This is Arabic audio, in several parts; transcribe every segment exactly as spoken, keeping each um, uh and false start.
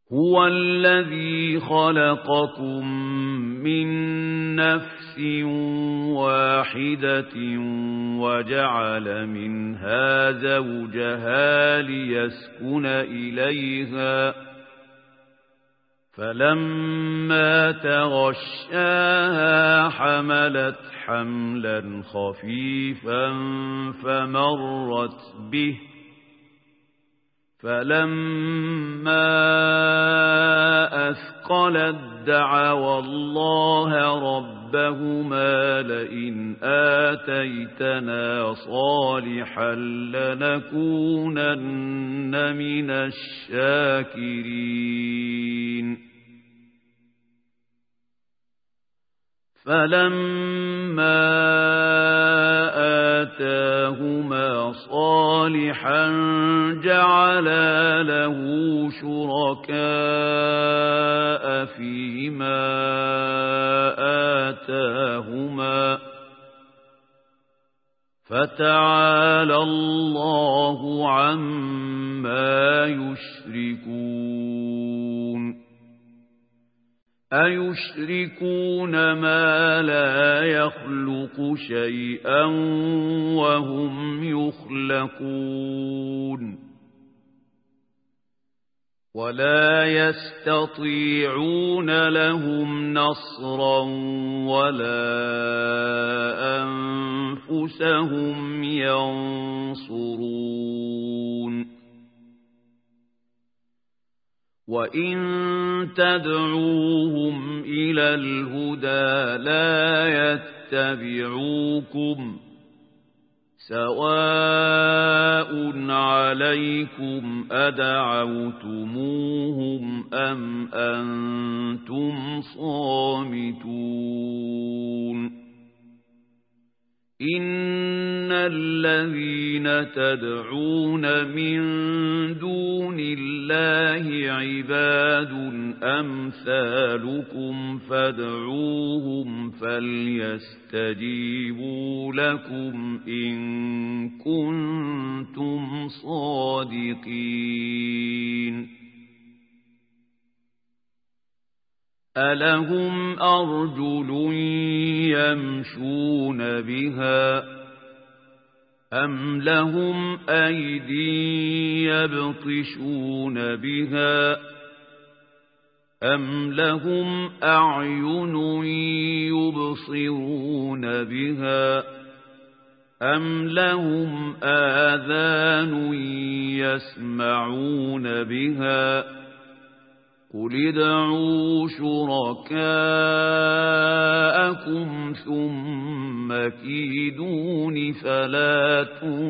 هو الذي خلقكم من نفس واحدة وجعل منها زوجها ليسكن إليها فلما تغشاها حملت حملا خفيفا فمرت به فلما أثقلت دعوا الله ربهما لئن آتيتنا صالحا لنكونن من الشاكرين فلما آتاهما صالحا جعلا له شركاء فيما آتاهما فتعالى الله عما يشركون أيشركون ما لا يخلق شيئا وهم يخلقون ولا يستطيعون لهم نصرا ولا أنفسهم ينصرون وإن تدعوهم إلى الهدى لا يتبعوكم سواء عليكم أدعوتموهم أم أنتم صامتون إن الذين تدعون من دون الله عباد أمثالكم فادعوهم فليستجيبوا لكم إن كنتم صادقين ألهم أرجل يمشون بها أم لهم أيدي يبطشون بها أم لهم أعين يبصرون بها أم لهم آذان يسمعون بها قل ادعوا شركاءكم ثم كيدون فلا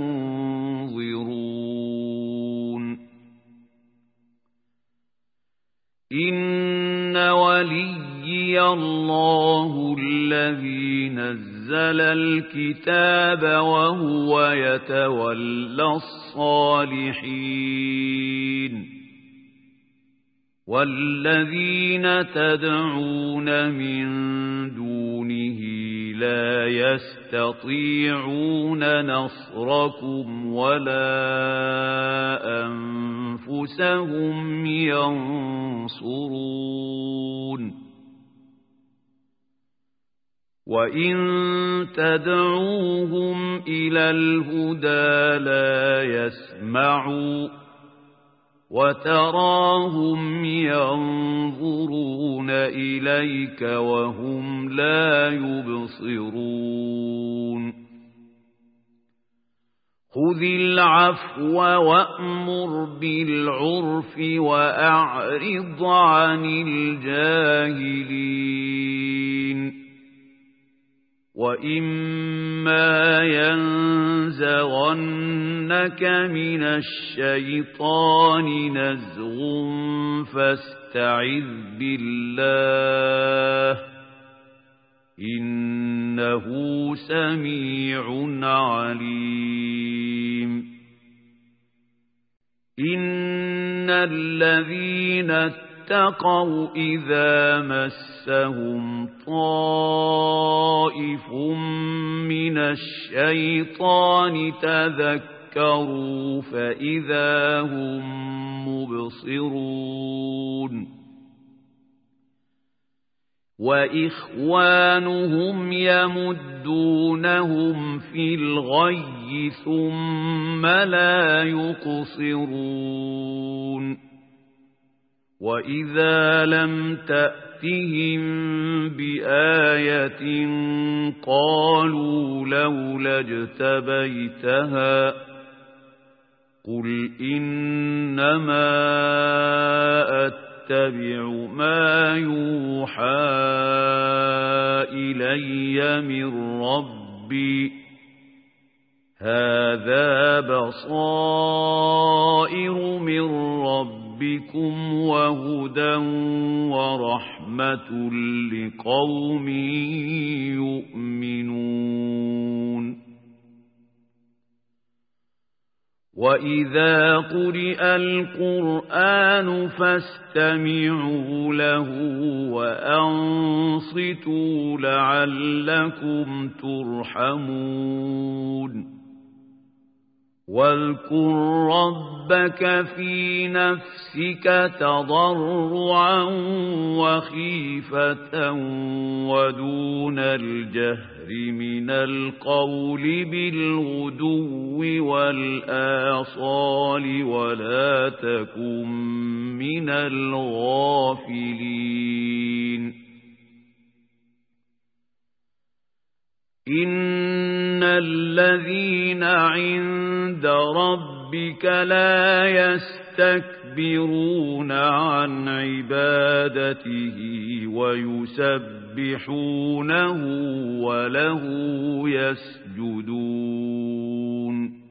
تنظرون إن وليي الله الذي نزل الكتاب وهو يتولى الصالحين والذين تدعون من دونه لا يستطيعون نصركم ولا أنفسهم ينصرون وإن تدعوهم إلى الهدى لا يسمعوا وتراهم ينظرون إليك وهم لا يبصرون خذ العفو وأمر بالعرف وأعرض عن الجاهلين وإما ينزغنك من الشيطان نزغ فاستعذ بالله إنه سميع عليم إن الذين اتقوا إذا مسهم طائف من الشيطان تذكروا فإذا هم مبصرون وإخوانهم يمدونهم في الغي ثم لا يقصرون وإذا لم تأتهم بآية قالوا لولا اجتبيتها قل إنما أتبع ما يوحى إلي من ربي هذا بصائر من ربكم وهدى ورحمة لقوم يؤمنون وإذا قرئ القرآن فاستمعوا له وأنصتوا لعلكم ترحمون واذكر ربك في نفسك تضرعا وخيفة ودون الجهر من القول بالغدو والآصال ولا تكن من الغافلين إن الذين عند ربك لا يستكبرون عن عبادته ويسبحونه وله يسجدون